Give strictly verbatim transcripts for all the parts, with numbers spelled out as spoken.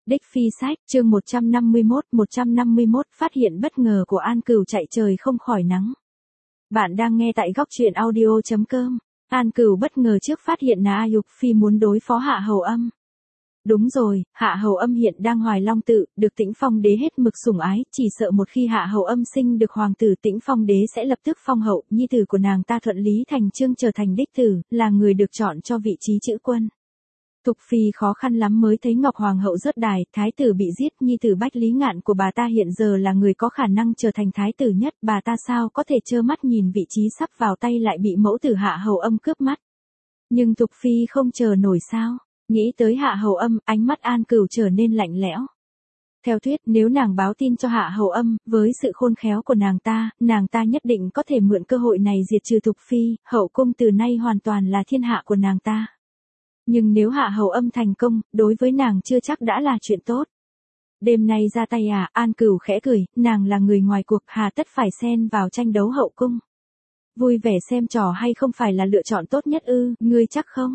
Đích Phi Sách, chương một trăm năm mươi mốt, một trăm năm mươi mốt, phát hiện bất ngờ của An Cửu chạy trời không khỏi nắng. Bạn đang nghe tại góc truyện audio chấm com. An Cửu bất ngờ trước phát hiện Na Dục Phi muốn đối phó Hạ Hầu Âm. Đúng rồi, Hạ Hầu Âm hiện đang hoài long tự, được Tĩnh Phong đế hết mực sủng ái, chỉ sợ một khi Hạ Hầu Âm sinh được hoàng tử Tĩnh Phong đế sẽ lập tức phong hậu, nhi tử của nàng ta thuận lý thành chương trở thành đích tử, là người được chọn cho vị trí chữ quân. Thục Phi khó khăn lắm mới thấy Ngọc Hoàng hậu rớt đài, thái tử bị giết, nhi tử Bách Lý Ngạn của bà ta hiện giờ là người có khả năng trở thành thái tử nhất, bà ta sao có thể trơ mắt nhìn vị trí sắp vào tay lại bị mẫu tử Hạ Hầu Âm cướp mất. Nhưng Thục Phi không chờ nổi sao? Nghĩ tới Hạ Hầu Âm, ánh mắt An Cửu trở nên lạnh lẽo. Theo thuyết, nếu nàng báo tin cho Hạ Hầu Âm, với sự khôn khéo của nàng ta, nàng ta nhất định có thể mượn cơ hội này diệt trừ Thục Phi, hậu cung từ nay hoàn toàn là thiên hạ của nàng ta. Nhưng nếu Hạ Hầu Âm thành công, đối với nàng chưa chắc đã là chuyện tốt. Đêm nay ra tay à, An Cửu khẽ cười, nàng là người ngoài cuộc, hà tất phải xen vào tranh đấu hậu cung. Vui vẻ xem trò hay không phải là lựa chọn tốt nhất ư, ngươi chắc không?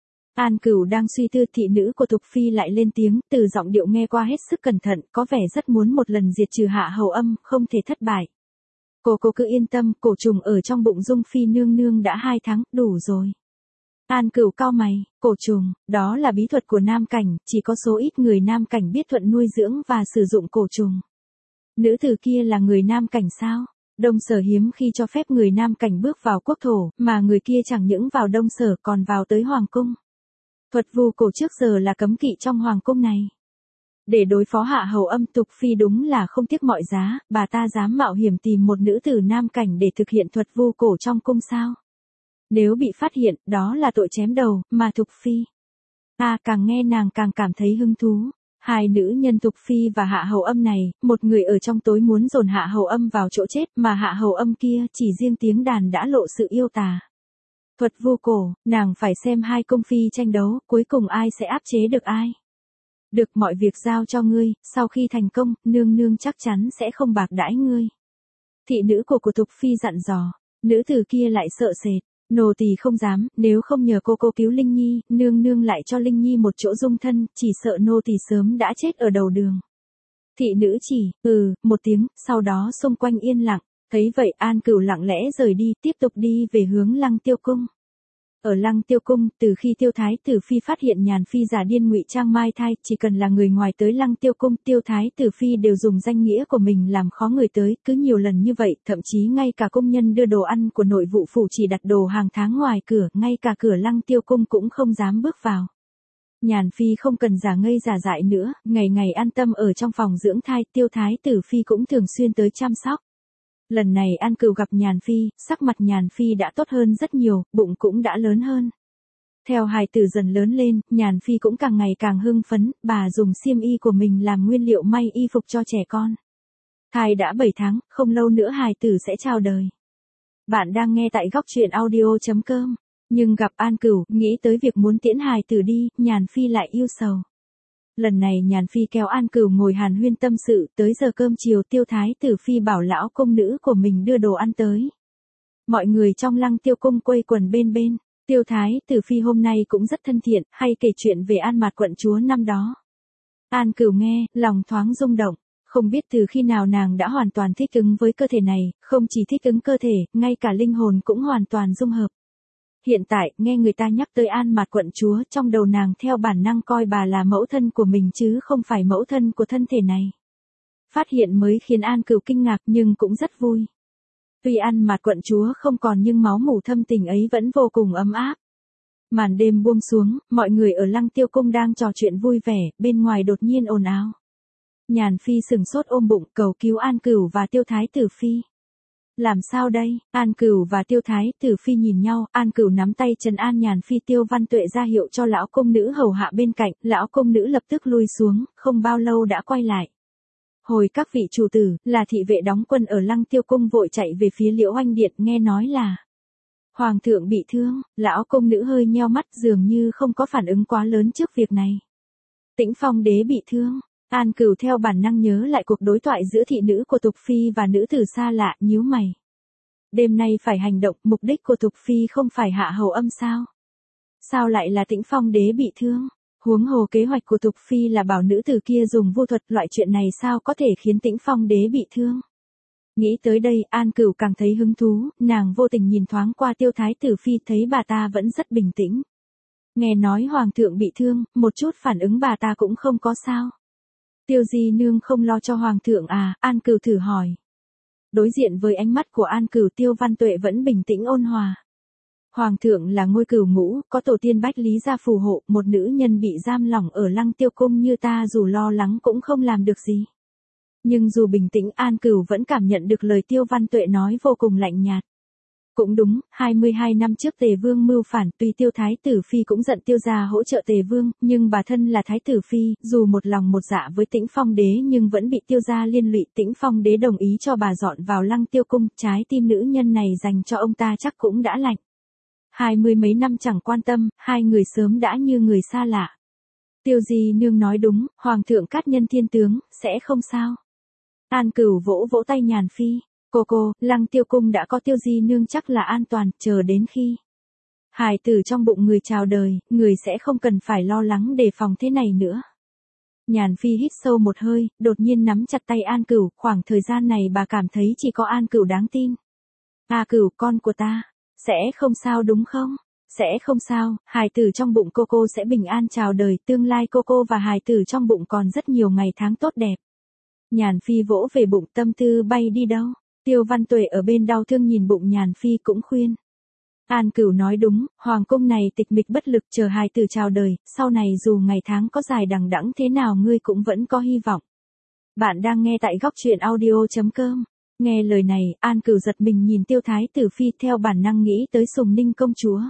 An Cửu đang suy tư, thị nữ của Thục Phi lại lên tiếng, từ giọng điệu nghe qua hết sức cẩn thận, có vẻ rất muốn một lần diệt trừ Hạ Hầu Âm, không thể thất bại. Cô cô cứ yên tâm, cổ trùng ở trong bụng Dung Phi nương nương đã hai tháng, đủ rồi. An Cửu cau mày, cổ trùng, đó là bí thuật của nam cảnh, chỉ có số ít người nam cảnh biết thuận nuôi dưỡng và sử dụng cổ trùng. Nữ tử kia là người nam cảnh sao? Đông Sở hiếm khi cho phép người nam cảnh bước vào quốc thổ, mà người kia chẳng những vào Đông Sở còn vào tới hoàng cung. Thuật vu cổ trước giờ là cấm kỵ trong hoàng cung này. Để đối phó Hạ Hầu Âm, Thục Phi đúng là không tiếc mọi giá, bà ta dám mạo hiểm tìm một nữ tử nam cảnh để thực hiện thuật vu cổ trong cung sao? Nếu bị phát hiện, đó là tội chém đầu, mà Thục Phi. À, càng nghe nàng càng cảm thấy hứng thú. Hai nữ nhân Thục Phi và Hạ Hầu Âm này, một người ở trong tối muốn dồn Hạ Hầu Âm vào chỗ chết, mà Hạ Hầu Âm kia chỉ riêng tiếng đàn đã lộ sự yêu tà. Thuật vu cổ, nàng phải xem hai cung phi tranh đấu, cuối cùng ai sẽ áp chế được ai. Được, mọi việc giao cho ngươi, sau khi thành công, nương nương chắc chắn sẽ không bạc đãi ngươi. Thị nữ của của Thục Phi dặn dò, nữ tử kia lại sợ sệt. Nô tỳ không dám, nếu không nhờ cô cô cứu Linh Nhi, nương nương lại cho Linh Nhi một chỗ dung thân, chỉ sợ nô tỳ sớm đã chết ở đầu đường. Thị nữ chỉ, ừ, một tiếng, sau đó xung quanh yên lặng, thấy vậy An Cửu lặng lẽ rời đi, tiếp tục đi về hướng Lăng Tiêu Cung. Ở Lăng Tiêu Cung, từ khi Tiêu Thái Tử Phi phát hiện Nhàn Phi giả điên ngụy trang mai thai, chỉ cần là người ngoài tới Lăng Tiêu Cung, Tiêu Thái Tử Phi đều dùng danh nghĩa của mình làm khó người tới, cứ nhiều lần như vậy, thậm chí ngay cả công nhân đưa đồ ăn của nội vụ phủ chỉ đặt đồ hàng tháng ngoài cửa, ngay cả cửa Lăng Tiêu Cung cũng không dám bước vào. Nhàn Phi không cần giả ngây giả dại nữa, ngày ngày an tâm ở trong phòng dưỡng thai, Tiêu Thái Tử Phi cũng thường xuyên tới chăm sóc. Lần này An Cửu gặp Nhàn Phi, sắc mặt Nhàn Phi đã tốt hơn rất nhiều, bụng cũng đã lớn hơn. Theo hài tử dần lớn lên, Nhàn Phi cũng càng ngày càng hưng phấn, bà dùng xiêm y của mình làm nguyên liệu may y phục cho trẻ con. Thai đã bảy tháng, không lâu nữa hài tử sẽ chào đời. Bạn đang nghe tại góc truyện audio chấm com. Nhưng gặp An Cửu, nghĩ tới việc muốn tiễn hài tử đi, Nhàn Phi lại yêu sầu. Lần này Nhàn Phi kéo An Cửu ngồi hàn huyên tâm sự, tới giờ cơm chiều Tiêu Thái Tử Phi bảo lão công nữ của mình đưa đồ ăn tới. Mọi người trong Lăng Tiêu Cung quây quần bên bên, Tiêu Thái Tử Phi hôm nay cũng rất thân thiện, hay kể chuyện về An Mạt quận chúa năm đó. An Cửu nghe, lòng thoáng rung động, không biết từ khi nào nàng đã hoàn toàn thích ứng với cơ thể này, không chỉ thích ứng cơ thể, ngay cả linh hồn cũng hoàn toàn dung hợp. Hiện tại, nghe người ta nhắc tới An Mạt quận chúa, trong đầu nàng theo bản năng coi bà là mẫu thân của mình chứ không phải mẫu thân của thân thể này. Phát hiện mới khiến An Cửu kinh ngạc nhưng cũng rất vui. Tuy An Mạt quận chúa không còn nhưng máu mủ thâm tình ấy vẫn vô cùng ấm áp. Màn đêm buông xuống, mọi người ở Lăng Tiêu Cung đang trò chuyện vui vẻ, bên ngoài đột nhiên ồn ào. Nhàn Phi sừng sốt ôm bụng cầu cứu An Cửu và Tiêu Thái Tử Phi. Làm sao đây? An Cửu và Tiêu Thái Tử Phi nhìn nhau, An Cửu nắm tay trấn an Nhàn Phi, Tiêu Văn Tuệ ra hiệu cho lão công nữ hầu hạ bên cạnh, lão công nữ lập tức lui xuống, không bao lâu đã quay lại. Hồi các vị chủ tử, là thị vệ đóng quân ở Lăng Tiêu Cung vội chạy về phía Liễu Oanh Điện, nghe nói là Hoàng thượng bị thương, lão công nữ hơi nheo mắt dường như không có phản ứng quá lớn trước việc này. Tĩnh Phong đế bị thương. An Cửu theo bản năng nhớ lại cuộc đối thoại giữa thị nữ của Thục Phi và nữ tử xa lạ, nhíu mày. Đêm nay phải hành động, mục đích của Thục Phi không phải Hạ Hầu Âm sao? Sao lại là Tĩnh Phong đế bị thương? Huống hồ kế hoạch của Tục Phi là bảo nữ tử kia dùng vô thuật, loại chuyện này sao có thể khiến Tĩnh Phong đế bị thương. Nghĩ tới đây, An Cửu càng thấy hứng thú, nàng vô tình nhìn thoáng qua Tiêu Thái Tử Phi, thấy bà ta vẫn rất bình tĩnh. Nghe nói Hoàng thượng bị thương, một chút phản ứng bà ta cũng không có sao. Tiêu Di Nương không lo cho Hoàng thượng à, An Cửu thử hỏi. Đối diện với ánh mắt của An Cửu, Tiêu Văn Tuệ vẫn bình tĩnh ôn hòa. Hoàng thượng là ngôi cửu ngũ, có tổ tiên Bách Lý gia phù hộ, một nữ nhân bị giam lỏng ở Lăng Tiêu cung như ta dù lo lắng cũng không làm được gì. Nhưng dù bình tĩnh, An Cửu vẫn cảm nhận được lời Tiêu Văn Tuệ nói vô cùng lạnh nhạt. Cũng đúng, hai mươi hai năm trước Tề Vương mưu phản, tuy Tiêu Thái Tử Phi cũng giận Tiêu gia hỗ trợ Tề Vương, nhưng bà thân là Thái Tử Phi, dù một lòng một dạ với Tĩnh Phong đế nhưng vẫn bị Tiêu gia liên lụy. Tĩnh Phong đế đồng ý cho bà dọn vào Lăng Tiêu cung, trái tim nữ nhân này dành cho ông ta chắc cũng đã lạnh. Hai mươi mấy năm chẳng quan tâm, hai người sớm đã như người xa lạ. Tiêu Di Nương nói đúng, Hoàng thượng cát nhân thiên tướng, sẽ không sao. An Cửu vỗ vỗ tay Nhàn Phi. Cô cô, Lăng Tiêu cung đã có Tiêu Di Nương chắc là an toàn, chờ đến khi hài tử trong bụng người chào đời, người sẽ không cần phải lo lắng đề phòng thế này nữa. Nhàn Phi hít sâu một hơi, đột nhiên nắm chặt tay An Cửu, khoảng thời gian này bà cảm thấy chỉ có An Cửu đáng tin. A Cửu, con của ta, sẽ không sao đúng không? Sẽ không sao, hài tử trong bụng cô cô sẽ bình an chào đời, tương lai cô cô và hài tử trong bụng còn rất nhiều ngày tháng tốt đẹp. Nhàn Phi vỗ về bụng, tâm tư bay đi đâu? Tiêu Văn Tuệ ở bên đau thương nhìn bụng Nhàn Phi cũng khuyên. An Cửu nói đúng, hoàng cung này tịch mịch bất lực, chờ hài tử chào đời, sau này dù ngày tháng có dài đằng đẵng thế nào ngươi cũng vẫn có hy vọng. Bạn đang nghe tại góc truyện audio chấm com. Nghe lời này, An Cửu giật mình nhìn Tiêu Thái Tử Phi, theo bản năng nghĩ tới Sùng Ninh công chúa.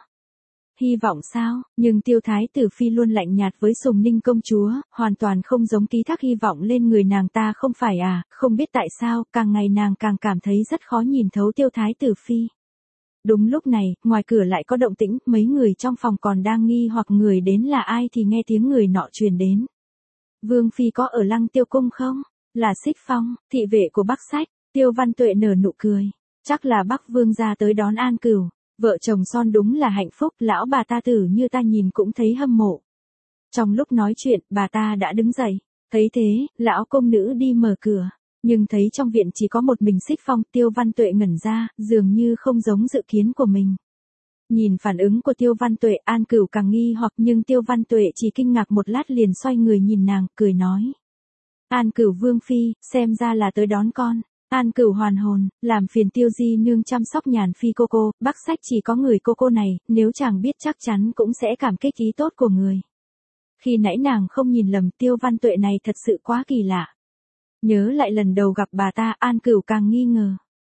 Hy vọng sao, nhưng Tiêu Thái Tử Phi luôn lạnh nhạt với Sùng Ninh công chúa, hoàn toàn không giống ký thác hy vọng lên người nàng ta không phải à, không biết tại sao, càng ngày nàng càng cảm thấy rất khó nhìn thấu Tiêu Thái Tử Phi. Đúng lúc này, ngoài cửa lại có động tĩnh, mấy người trong phòng còn đang nghi hoặc người đến là ai thì nghe tiếng người nọ truyền đến. Vương Phi có ở Lăng Tiêu cung không? Là Xích Phong, thị vệ của Bắc Sách. Tiêu Văn Tuệ nở nụ cười. Chắc là Bắc Vương gia tới đón An Cửu. Vợ chồng son đúng là hạnh phúc, lão bà ta tử như ta nhìn cũng thấy hâm mộ. Trong lúc nói chuyện, bà ta đã đứng dậy. Thấy thế, lão công nữ đi mở cửa. Nhưng thấy trong viện chỉ có một mình Xích Phong, Tiêu Văn Tuệ ngẩn ra, dường như không giống dự kiến của mình. Nhìn phản ứng của Tiêu Văn Tuệ, An Cửu càng nghi hoặc, nhưng Tiêu Văn Tuệ chỉ kinh ngạc một lát liền xoay người nhìn nàng, cười nói. An Cửu Vương Phi, xem ra là tới đón con. An Cửu hoàn hồn, làm phiền Tiêu Di Nương chăm sóc Nhàn Phi cô cô, Bắc Sách chỉ có người cô cô này, nếu chàng biết chắc chắn cũng sẽ cảm kích ý tốt của người. Khi nãy nàng không nhìn lầm, Tiêu Văn Tuệ này thật sự quá kỳ lạ. Nhớ lại lần đầu gặp bà ta, An Cửu càng nghi ngờ.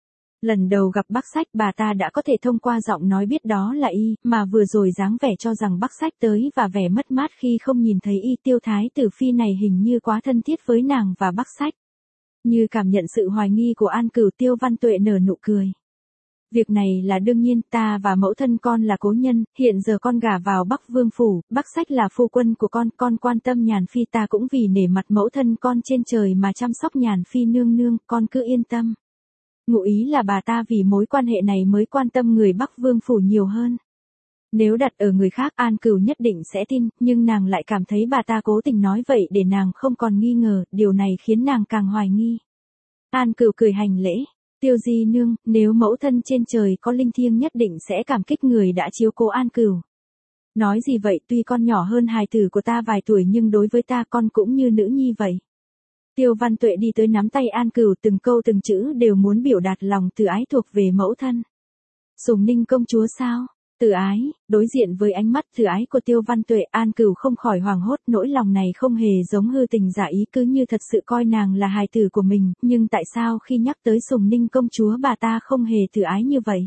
Lần đầu gặp Bắc Sách bà ta đã có thể thông qua giọng nói biết đó là y, mà vừa rồi dáng vẻ cho rằng Bắc Sách tới và vẻ mất mát khi không nhìn thấy y. Tiêu Thái Tử Phi này hình như quá thân thiết với nàng và Bắc Sách. Như cảm nhận sự hoài nghi của An Cửu, Tiêu Văn Tuệ nở nụ cười. Việc này là đương nhiên, ta và mẫu thân con là cố nhân, hiện giờ con gả vào Bắc Vương phủ, Bắc Sách là phu quân của con, con quan tâm Nhàn Phi ta cũng vì nể mặt mẫu thân con trên trời mà chăm sóc Nhàn Phi nương nương, con cứ yên tâm. Ngụ ý là bà ta vì mối quan hệ này mới quan tâm người Bắc Vương phủ nhiều hơn. Nếu đặt ở người khác, An Cửu nhất định sẽ tin, nhưng nàng lại cảm thấy bà ta cố tình nói vậy để nàng không còn nghi ngờ, điều này khiến nàng càng hoài nghi. An Cửu cười hành lễ. Tiêu Di Nương, nếu mẫu thân trên trời có linh thiêng nhất định sẽ cảm kích người đã chiếu cố An Cửu. Nói gì vậy, tuy con nhỏ hơn hài tử của ta vài tuổi nhưng đối với ta con cũng như nữ nhi vậy. Tiêu Văn Tuệ đi tới nắm tay An Cửu, từng câu từng chữ đều muốn biểu đạt lòng từ ái thuộc về mẫu thân. Sùng Ninh công chúa sao? Từ ái, đối diện với ánh mắt từ ái của Tiêu Văn Tuệ, An Cửu không khỏi hoảng hốt, nỗi lòng này không hề giống hư tình giả ý, cứ như thật sự coi nàng là hài tử của mình, nhưng tại sao khi nhắc tới Sùng Ninh công chúa bà ta không hề từ ái như vậy?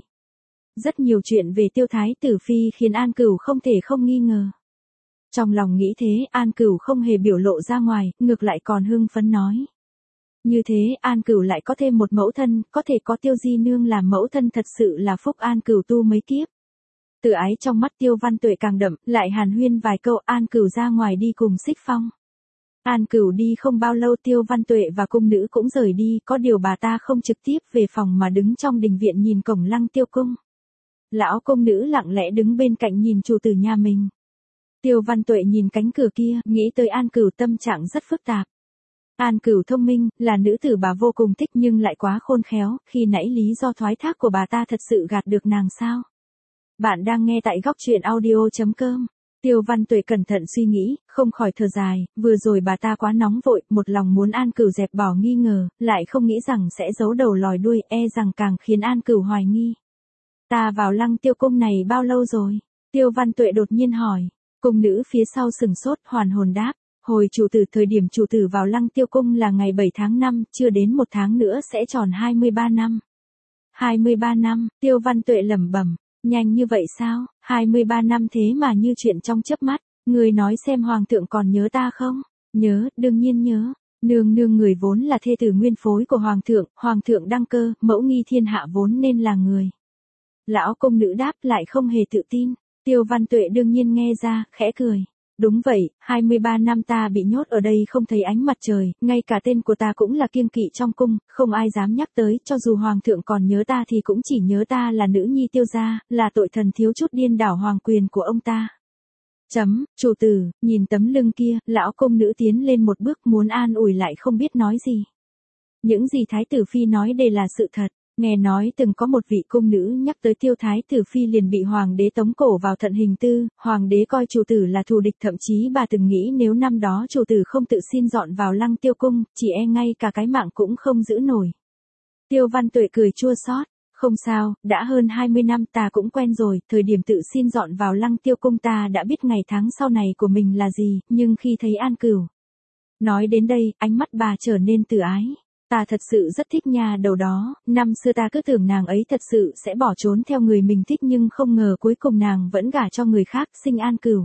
Rất nhiều chuyện về Tiêu Thái Tử Phi khiến An Cửu không thể không nghi ngờ. Trong lòng nghĩ thế, An Cửu không hề biểu lộ ra ngoài, ngược lại còn hưng phấn nói. Như thế, An Cửu lại có thêm một mẫu thân, có thể có Tiêu Di Nương làm mẫu thân thật sự là phúc An Cửu tu mấy kiếp. Từ ái trong mắt Tiêu Văn Tuệ càng đậm, lại hàn huyên vài câu, An Cửu ra ngoài đi cùng Xích Phong. An Cửu đi không bao lâu, Tiêu Văn Tuệ và cung nữ cũng rời đi, có điều bà ta không trực tiếp về phòng mà đứng trong đình viện nhìn cổng Lăng Tiêu cung. Lão cung nữ lặng lẽ đứng bên cạnh nhìn chủ tử nhà mình. Tiêu Văn Tuệ nhìn cánh cửa kia, nghĩ tới An Cửu tâm trạng rất phức tạp. An Cửu thông minh, là nữ tử bà vô cùng thích nhưng lại quá khôn khéo, khi nãy lý do thoái thác của bà ta thật sự gạt được nàng sao? Bạn đang nghe tại góc truyện audio.com. Tiêu Văn Tuệ cẩn thận suy nghĩ, không khỏi thở dài, vừa rồi bà ta quá nóng vội, một lòng muốn An Cửu dẹp bỏ nghi ngờ, lại không nghĩ rằng sẽ giấu đầu lòi đuôi, e rằng càng khiến An Cửu hoài nghi. Ta vào Lăng Tiêu cung này bao lâu rồi? Tiêu Văn Tuệ đột nhiên hỏi. Cung nữ phía sau sừng sốt, hoàn hồn đáp. Hồi chủ tử thời điểm chủ tử vào Lăng Tiêu cung là ngày bảy tháng năm, chưa đến một tháng nữa sẽ tròn hai mươi ba năm. hai mươi ba năm, Tiêu Văn Tuệ lẩm bẩm, nhanh như vậy sao? hai mươi ba năm thế mà như chuyện trong chớp mắt. Người nói xem hoàng thượng còn nhớ ta không? Nhớ, đương nhiên nhớ. Nương nương người vốn là thê tử nguyên phối của hoàng thượng, hoàng thượng đăng cơ, mẫu nghi thiên hạ vốn nên là người. Lão công nữ đáp lại không hề tự tin. Tiêu Văn Tuệ đương nhiên nghe ra, khẽ cười. Đúng vậy, hai mươi ba năm ta bị nhốt ở đây không thấy ánh mặt trời, ngay cả tên của ta cũng là kiêng kỵ trong cung, không ai dám nhắc tới, cho dù hoàng thượng còn nhớ ta thì cũng chỉ nhớ ta là nữ nhi Tiêu gia, là tội thần thiếu chút điên đảo hoàng quyền của ông ta. Chấm, chủ tử, nhìn tấm lưng kia, lão công nữ tiến lên một bước muốn an ủi lại không biết nói gì. Những gì Thái tử Phi nói đều là sự thật. Nghe nói từng có một vị cung nữ nhắc tới Tiêu Thái tử Phi liền bị hoàng đế tống cổ vào thận hình tư, hoàng đế coi chủ tử là thù địch, thậm chí bà từng nghĩ nếu năm đó chủ tử không tự xin dọn vào Lăng Tiêu cung, chỉ e ngay cả cái mạng cũng không giữ nổi. Tiêu Văn Tuệ cười chua xót, không sao, đã hơn hai mươi năm ta cũng quen rồi, thời điểm tự xin dọn vào Lăng Tiêu cung ta đã biết ngày tháng sau này của mình là gì, nhưng khi thấy An Cửu. Nói đến đây, ánh mắt bà trở nên từ ái. Ta thật sự rất thích nhà đầu đó, năm xưa ta cứ tưởng nàng ấy thật sự sẽ bỏ trốn theo người mình thích nhưng không ngờ cuối cùng nàng vẫn gả cho người khác, sinh An Cửu.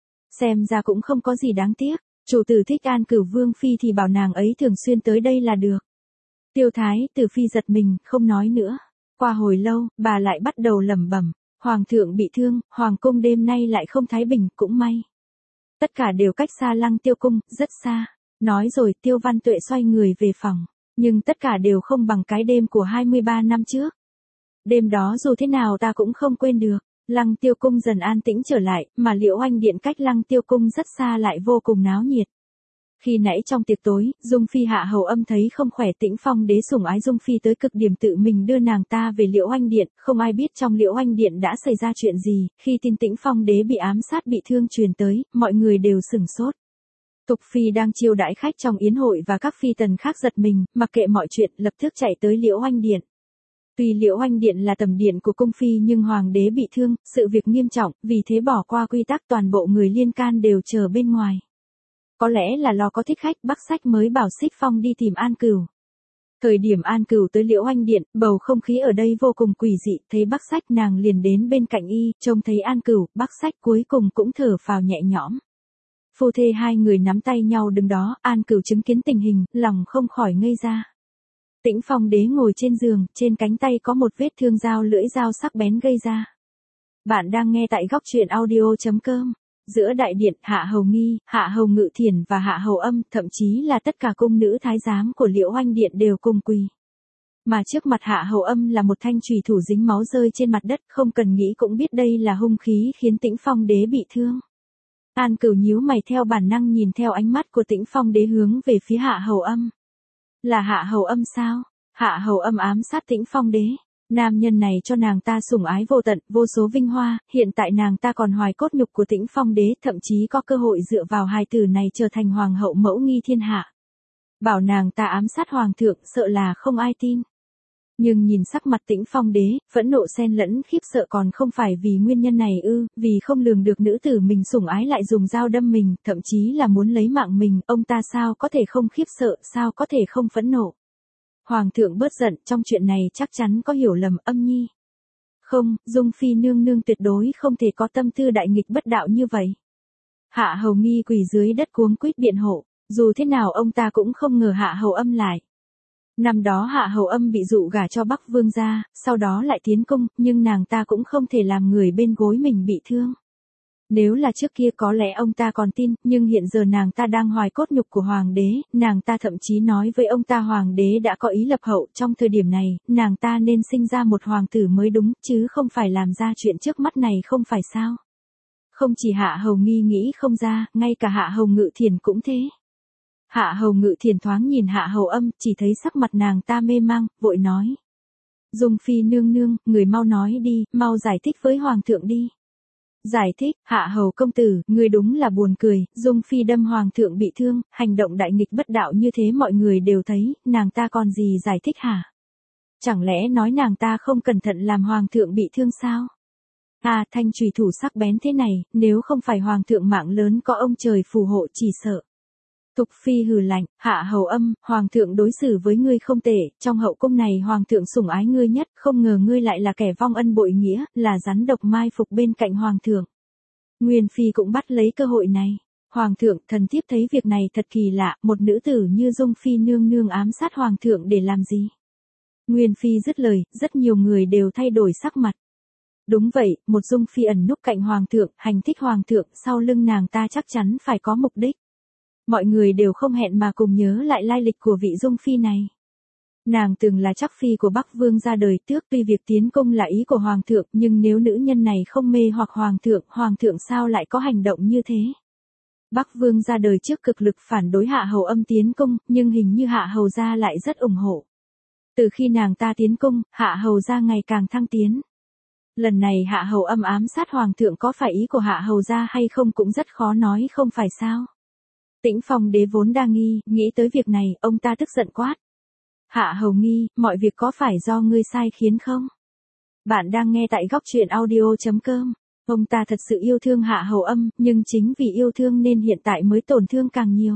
Xem ra cũng không có gì đáng tiếc, chủ tử thích An Cửu vương phi thì bảo nàng ấy thường xuyên tới đây là được. Tiêu Thái tử Phi giật mình, không nói nữa. Qua hồi lâu, bà lại bắt đầu lẩm bẩm, hoàng thượng bị thương, hoàng cung đêm nay lại không thái bình, cũng may. Tất cả đều cách xa Lăng Tiêu cung, rất xa. Nói rồi Tiêu Văn Tuệ xoay người về phòng. Nhưng tất cả đều không bằng cái đêm của hai mươi ba năm trước. Đêm đó dù thế nào ta cũng không quên được. Lăng Tiêu cung dần an tĩnh trở lại, mà Liễu Oanh điện cách Lăng Tiêu cung rất xa lại vô cùng náo nhiệt. Khi nãy trong tiệc tối, Dung Phi hạ hầu âm thấy không khỏe, Tĩnh Phong đế sủng ái Dung Phi tới cực điểm tự mình đưa nàng ta về Liễu Oanh điện, không ai biết trong Liễu Oanh điện đã xảy ra chuyện gì, khi tin Tĩnh Phong đế bị ám sát bị thương truyền tới, mọi người đều sửng sốt. Tục Phi đang chiêu đãi khách trong yến hội và các phi tần khác giật mình, mặc kệ mọi chuyện, lập tức chạy tới Liễu Oanh điện. Tuy Liễu Oanh điện là tầm điện của cung phi nhưng hoàng đế bị thương, sự việc nghiêm trọng, vì thế bỏ qua quy tắc toàn bộ người liên can đều chờ bên ngoài. Có lẽ là lo có thích khách, Bắc Sách mới bảo Xích Phong đi tìm An Cửu. Thời điểm An Cửu tới Liễu Oanh điện, bầu không khí ở đây vô cùng quỷ dị, thấy Bắc Sách nàng liền đến bên cạnh y, trông thấy An Cửu, Bắc Sách cuối cùng cũng thở phào nhẹ nhõm. Phu thê hai người nắm tay nhau đứng đó, An Cửu chứng kiến tình hình, lòng không khỏi ngây ra. Tĩnh Phong đế ngồi trên giường, trên cánh tay có một vết thương dao lưỡi dao sắc bén gây ra. Bạn đang nghe tại góc truyện audio.com. Giữa đại điện, Hạ Hầu Nghi, Hạ Hầu Ngự Thiển và Hạ Hầu Âm, thậm chí là tất cả cung nữ thái giám của Liễu Oanh điện đều cùng quỳ. Mà trước mặt Hạ Hầu Âm là một thanh chùy thủ dính máu rơi trên mặt đất, không cần nghĩ cũng biết đây là hung khí khiến Tĩnh Phong đế bị thương. An Cửu nhíu mày theo bản năng nhìn theo ánh mắt của Tĩnh Phong đế hướng về phía Hạ Hầu Âm. Là Hạ Hầu Âm sao? Hạ Hầu Âm ám sát Tĩnh Phong đế. Nam nhân này cho nàng ta sủng ái vô tận, vô số vinh hoa, hiện tại nàng ta còn hoài cốt nhục của Tĩnh Phong đế, thậm chí có cơ hội dựa vào hài tử này trở thành hoàng hậu mẫu nghi thiên hạ. Bảo nàng ta ám sát hoàng thượng, sợ là không ai tin. Nhưng nhìn sắc mặt Tĩnh Phong đế, phẫn nộ xen lẫn khiếp sợ, còn không phải vì nguyên nhân này ư, vì không lường được nữ tử mình sủng ái lại dùng dao đâm mình, thậm chí là muốn lấy mạng mình, ông ta sao có thể không khiếp sợ, sao có thể không phẫn nộ. Hoàng thượng bớt giận, trong chuyện này chắc chắn có hiểu lầm. Âm nhi. Không, Dung Phi nương nương tuyệt đối không thể có tâm tư đại nghịch bất đạo như vậy. Hạ Hầu Nghi quỳ dưới đất cuống quýt biện hộ, dù thế nào ông ta cũng không ngờ Hạ Hầu Âm lại. Năm đó Hạ Hầu Âm bị dụ gả cho Bắc Vương gia, sau đó lại tiến cung, nhưng nàng ta cũng không thể làm người bên gối mình bị thương. Nếu là trước kia có lẽ ông ta còn tin, nhưng hiện giờ nàng ta đang hoài cốt nhục của hoàng đế, nàng ta thậm chí nói với ông ta hoàng đế đã có ý lập hậu, trong thời điểm này, nàng ta nên sinh ra một hoàng tử mới đúng, chứ không phải làm ra chuyện trước mắt này không phải sao. Không chỉ Hạ Hầu Nghi nghĩ không ra, ngay cả Hạ Hầu Ngự Thiền cũng thế. Hạ Hầu Ngự Thiền thoáng nhìn Hạ Hầu Âm, chỉ thấy sắc mặt nàng ta mê mang, vội nói. Dung Phi nương nương, người mau nói đi, mau giải thích với Hoàng thượng đi. Giải thích, Hạ Hầu công tử, người đúng là buồn cười, Dung Phi đâm Hoàng thượng bị thương, hành động đại nghịch bất đạo như thế mọi người đều thấy, nàng ta còn gì giải thích hả? Chẳng lẽ nói nàng ta không cẩn thận làm Hoàng thượng bị thương sao? À, thanh chùy thủ sắc bén thế này, nếu không phải Hoàng thượng mạng lớn có ông trời phù hộ chỉ sợ. Tục Phi hừ lạnh, Hạ Hầu Âm, Hoàng thượng đối xử với ngươi không tệ, trong hậu cung này Hoàng thượng sủng ái ngươi nhất, không ngờ ngươi lại là kẻ vong ân bội nghĩa, là rắn độc mai phục bên cạnh Hoàng thượng. Nguyên Phi cũng bắt lấy cơ hội này. Hoàng thượng, thần thiếp thấy việc này thật kỳ lạ, một nữ tử như Dung Phi nương nương ám sát Hoàng thượng để làm gì? Nguyên Phi dứt lời, rất nhiều người đều thay đổi sắc mặt. Đúng vậy, một Dung Phi ẩn núp cạnh Hoàng thượng, hành thích Hoàng thượng, sau lưng nàng ta chắc chắn phải có mục đích. Mọi người đều không hẹn mà cùng nhớ lại lai lịch của vị Dung Phi này. Nàng từng là chắc phi của Bắc Vương ra đời tước, tuy việc tiến công là ý của Hoàng thượng, nhưng nếu nữ nhân này không mê hoặc Hoàng thượng, Hoàng thượng sao lại có hành động như thế? Bắc Vương ra đời trước cực lực phản đối Hạ Hầu Âm tiến công, nhưng hình như Hạ Hầu gia lại rất ủng hộ. Từ khi nàng ta tiến công, Hạ Hầu gia ngày càng thăng tiến. Lần này Hạ Hầu Âm ám sát Hoàng thượng có phải ý của Hạ Hầu gia hay không cũng rất khó nói, không phải sao? Tĩnh Phong đế vốn đa nghi, nghĩ tới việc này, ông ta tức giận quát. Hạ Hầu Nghi, mọi việc có phải do ngươi sai khiến không? Bạn đang nghe tại góc truyện audio chấm com. Ông ta thật sự yêu thương Hạ Hầu Âm, nhưng chính vì yêu thương nên hiện tại mới tổn thương càng nhiều.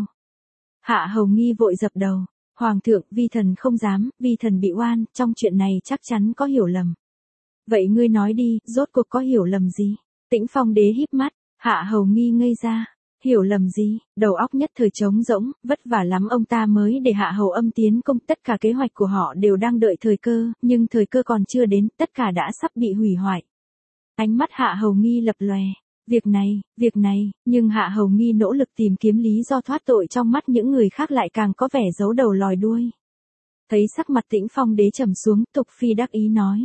Hạ Hầu Nghi vội dập đầu. Hoàng thượng, vi thần không dám, vi thần bị oan, trong chuyện này chắc chắn có hiểu lầm. Vậy ngươi nói đi, rốt cuộc có hiểu lầm gì? Tĩnh Phong đế híp mắt, Hạ Hầu Nghi ngây ra. Hiểu lầm gì, đầu óc nhất thời trống rỗng, vất vả lắm ông ta mới để Hạ Hầu Âm tiến công, tất cả kế hoạch của họ đều đang đợi thời cơ, nhưng thời cơ còn chưa đến, tất cả đã sắp bị hủy hoại. Ánh mắt Hạ Hầu Nghi lập lòe, việc này, việc này, nhưng Hạ Hầu Nghi nỗ lực tìm kiếm lý do thoát tội trong mắt những người khác lại càng có vẻ giấu đầu lòi đuôi. Thấy sắc mặt Tĩnh Phong đế trầm xuống, Tục Phi đắc ý nói.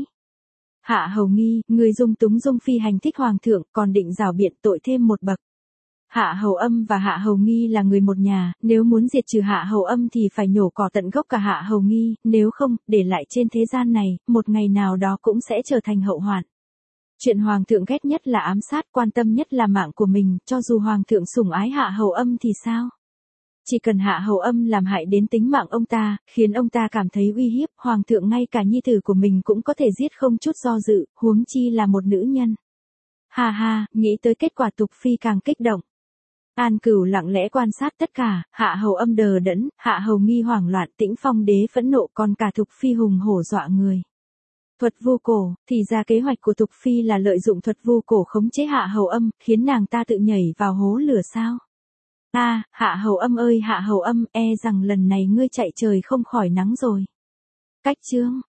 Hạ Hầu Nghi, người dung túng Dung Phi hành thích Hoàng thượng, còn định rảo biện tội thêm một bậc. Hạ Hầu Âm và Hạ Hầu Nghi là người một nhà, nếu muốn diệt trừ Hạ Hầu Âm thì phải nhổ cỏ tận gốc cả Hạ Hầu Nghi, nếu không, để lại trên thế gian này, một ngày nào đó cũng sẽ trở thành hậu hoạn. Chuyện Hoàng thượng ghét nhất là ám sát, quan tâm nhất là mạng của mình, cho dù Hoàng thượng sủng ái Hạ Hầu Âm thì sao? Chỉ cần Hạ Hầu Âm làm hại đến tính mạng ông ta, khiến ông ta cảm thấy uy hiếp, Hoàng thượng ngay cả nhi tử của mình cũng có thể giết không chút do dự, huống chi là một nữ nhân. Hà hà, nghĩ tới kết quả Tục Phi càng kích động. An Cửu lặng lẽ quan sát tất cả, Hạ Hầu Âm đờ đẫn, Hạ Hầu Nghi hoảng loạn, Tĩnh Phong đế phẫn nộ, còn cả Tục Phi hùng hổ dọa người. Thuật vu cổ, thì ra kế hoạch của Tục Phi là lợi dụng thuật vu cổ khống chế Hạ Hầu Âm, khiến nàng ta tự nhảy vào hố lửa sao? A, à, Hạ Hầu Âm ơi Hạ Hầu Âm, e rằng lần này ngươi chạy trời không khỏi nắng rồi. Cách chương